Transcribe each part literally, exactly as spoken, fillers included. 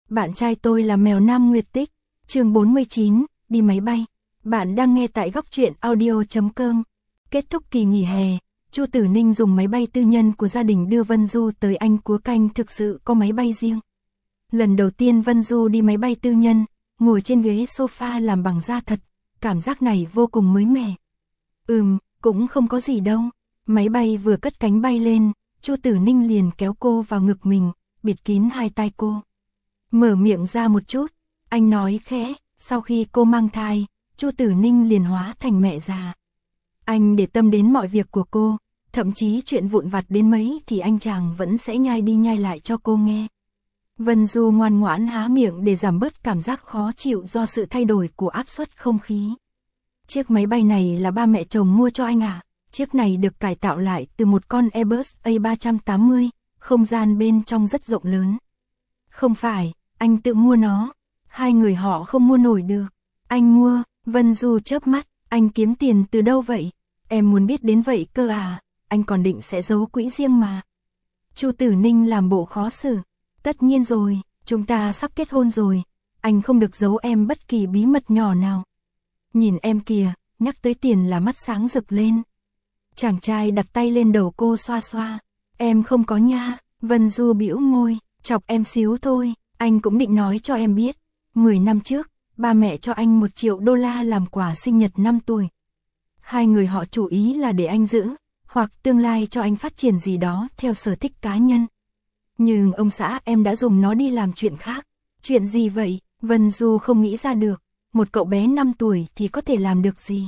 Bạn trai tôi là mèo Nam Nguyệt Tích, chương bốn mươi chín, đi máy bay. Bạn đang nghe tại góc truyện audio chấm com. Kết thúc kỳ nghỉ hè, Chu Tử Ninh dùng máy bay tư nhân của gia đình đưa Vân Du tới Anh Cúa Canh, thực sự có máy bay riêng. Lần đầu tiên Vân Du đi máy bay tư nhân, ngồi trên ghế sofa làm bằng da thật, cảm giác này vô cùng mới mẻ. Ừm, cũng không có gì đâu. Máy bay vừa cất cánh bay lên, Chu Tử Ninh liền kéo cô vào ngực mình, bịt kín hai tai cô. Mở miệng ra một chút, anh nói khẽ, sau khi cô mang thai, Chu Tử Ninh liền hóa thành mẹ già. Anh để tâm đến mọi việc của cô, thậm chí chuyện vụn vặt đến mấy thì anh chàng vẫn sẽ nhai đi nhai lại cho cô nghe. Vân Du ngoan ngoãn há miệng để giảm bớt cảm giác khó chịu do sự thay đổi của áp suất không khí. Chiếc máy bay này là ba mẹ chồng mua cho anh à? Chiếc này được cải tạo lại từ một con Airbus A ba tám mươi, không gian bên trong rất rộng lớn. Không phải, anh tự mua nó. Hai người họ không mua nổi được. Anh mua. Vân Du chớp mắt, anh kiếm tiền từ đâu vậy? Em muốn biết đến vậy cơ à? Anh còn định sẽ giấu quỹ riêng mà. Chu Tử Ninh làm bộ khó xử. Tất nhiên rồi, chúng ta sắp kết hôn rồi. Anh không được giấu em bất kỳ bí mật nhỏ nào. Nhìn em kìa, nhắc tới tiền là mắt sáng rực lên. Chàng trai đặt tay lên đầu cô xoa xoa. Em không có nha. Vân Du bĩu môi, chọc em xíu thôi. Anh cũng định nói cho em biết. Mười năm trước, ba mẹ cho anh một triệu đô la làm quà sinh nhật năm tuổi. Hai người họ chủ ý là để anh giữ, hoặc tương lai cho anh phát triển gì đó theo sở thích cá nhân. Nhưng ông xã em đã dùng nó đi làm chuyện khác. Chuyện gì vậy? Vân Du không nghĩ ra được. Một cậu bé năm tuổi thì có thể làm được gì?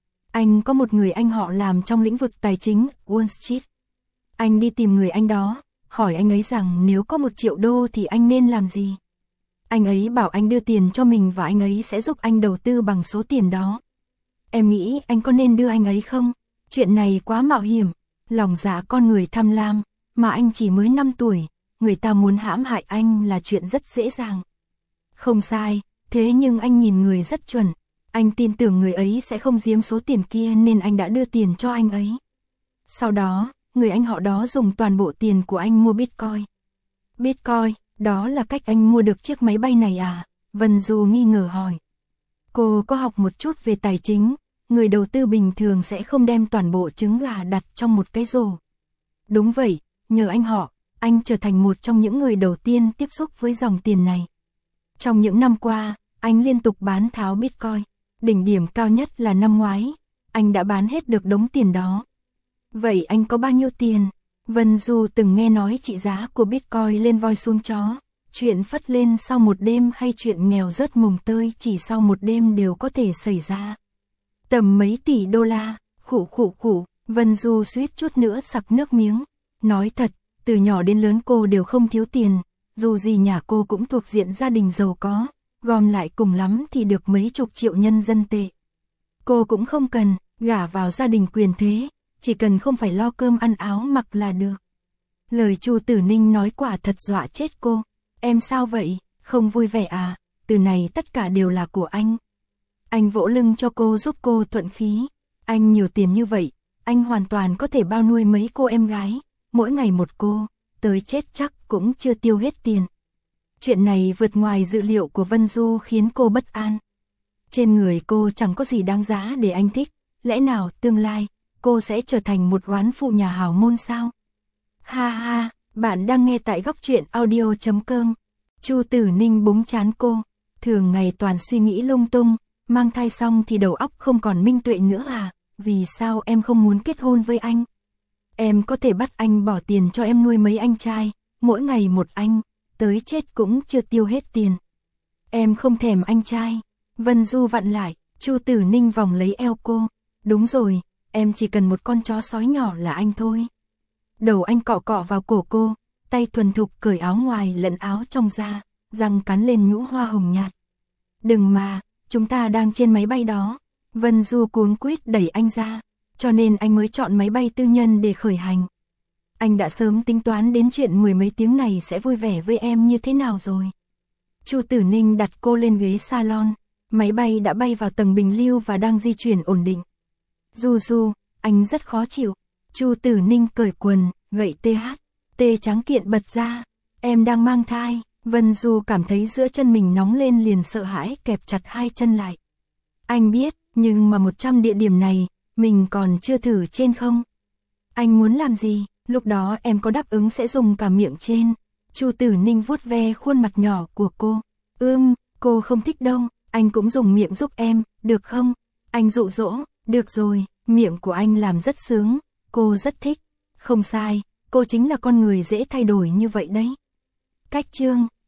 Anh có một người anh họ làm trong lĩnh vực tài chính, Wall Street. Anh đi tìm người anh đó, hỏi anh ấy rằng nếu có một triệu đô thì anh nên làm gì? Anh ấy bảo anh đưa tiền cho mình và anh ấy sẽ giúp anh đầu tư bằng số tiền đó. Em nghĩ anh có nên đưa anh ấy không? Chuyện này quá mạo hiểm, lòng dạ con người tham lam, mà anh chỉ mới năm tuổi, người ta muốn hãm hại anh là chuyện rất dễ dàng. Không sai, thế nhưng anh nhìn người rất chuẩn, anh tin tưởng người ấy sẽ không giếm số tiền kia nên anh đã đưa tiền cho anh ấy. Sau đó, người anh họ đó dùng toàn bộ tiền của anh mua Bitcoin. Bitcoin, đó là cách anh mua được chiếc máy bay này à? Vân Du nghi ngờ hỏi. Cô có học một chút về tài chính, người đầu tư bình thường sẽ không đem toàn bộ trứng gà đặt trong một cái rổ. Đúng vậy, nhờ anh họ, anh trở thành một trong những người đầu tiên tiếp xúc với dòng tiền này. Trong những năm qua, anh liên tục bán tháo Bitcoin. Đỉnh điểm cao nhất là năm ngoái, anh đã bán hết được đống tiền đó. Vậy anh có bao nhiêu tiền? Vân Du từng nghe nói trị giá của Bitcoin lên voi xuống chó. Chuyện phất lên sau một đêm hay chuyện nghèo rớt mồng tơi chỉ sau một đêm đều có thể xảy ra. Tầm mấy tỷ đô la, khụ khụ khụ, Vân Du suýt chút nữa sặc nước miếng. Nói thật, từ nhỏ đến lớn cô đều không thiếu tiền, dù gì nhà cô cũng thuộc diện gia đình giàu có, gom lại cùng lắm thì được mấy chục triệu nhân dân tệ. Cô cũng không cần gả vào gia đình quyền thế, chỉ cần không phải lo cơm ăn áo mặc là được. Lời Chu Tử Ninh nói quả thật dọa chết cô. Em sao vậy, không vui vẻ à? Từ này tất cả đều là của anh. Anh vỗ lưng cho cô giúp cô thuận khí. Anh nhiều tiền như vậy, anh hoàn toàn có thể bao nuôi mấy cô em gái, mỗi ngày một cô, tới chết chắc cũng chưa tiêu hết tiền. Chuyện này vượt ngoài dự liệu của Vân Du khiến cô bất an. Trên người cô chẳng có gì đáng giá để anh thích, lẽ nào tương lai cô sẽ trở thành một oán phụ nhà hào môn sao? Ha ha, bạn đang nghe tại góc truyện audio chấm com. Chu Tử Ninh búng trán cô, thường ngày toàn suy nghĩ lung tung, mang thai xong thì đầu óc không còn minh tuệ nữa à? Vì sao em không muốn kết hôn với anh? Em có thể bắt anh bỏ tiền cho em nuôi mấy anh trai, mỗi ngày một anh, tới chết cũng chưa tiêu hết tiền. Em không thèm anh trai. Vân Du vặn lại, Chu Tử Ninh vòng lấy eo cô. Đúng rồi, em chỉ cần một con chó sói nhỏ là anh thôi. Đầu anh cọ cọ vào cổ cô, tay thuần thục cởi áo ngoài lẫn áo trong ra, răng cắn lên nhũ hoa hồng nhạt. Đừng mà, chúng ta đang trên máy bay đó. Vân Du cuống quýt đẩy anh ra, cho nên anh mới chọn máy bay tư nhân để khởi hành. Anh đã sớm tính toán đến chuyện mười mấy tiếng này sẽ vui vẻ với em như thế nào rồi. Chu Tử Ninh đặt cô lên ghế salon, máy bay đã bay vào tầng bình lưu và đang di chuyển ổn định. Du Du, anh rất khó chịu. Chu Tử Ninh cởi quần, gậy tê hát, tê trắng kiện bật ra. Em đang mang thai, Vân Du cảm thấy giữa chân mình nóng lên liền sợ hãi kẹp chặt hai chân lại. Anh biết, nhưng mà một trăm địa điểm này, mình còn chưa thử trên không? Anh muốn làm gì? Lúc đó em có đáp ứng sẽ dùng cả miệng trên. Chu Tử Ninh vuốt ve khuôn mặt nhỏ của cô. Ưm, cô không thích đâu, anh cũng dùng miệng giúp em, được không? Anh dụ dỗ, được rồi, miệng của anh làm rất sướng, cô rất thích. Không sai, cô chính là con người dễ thay đổi như vậy đấy. Cách chương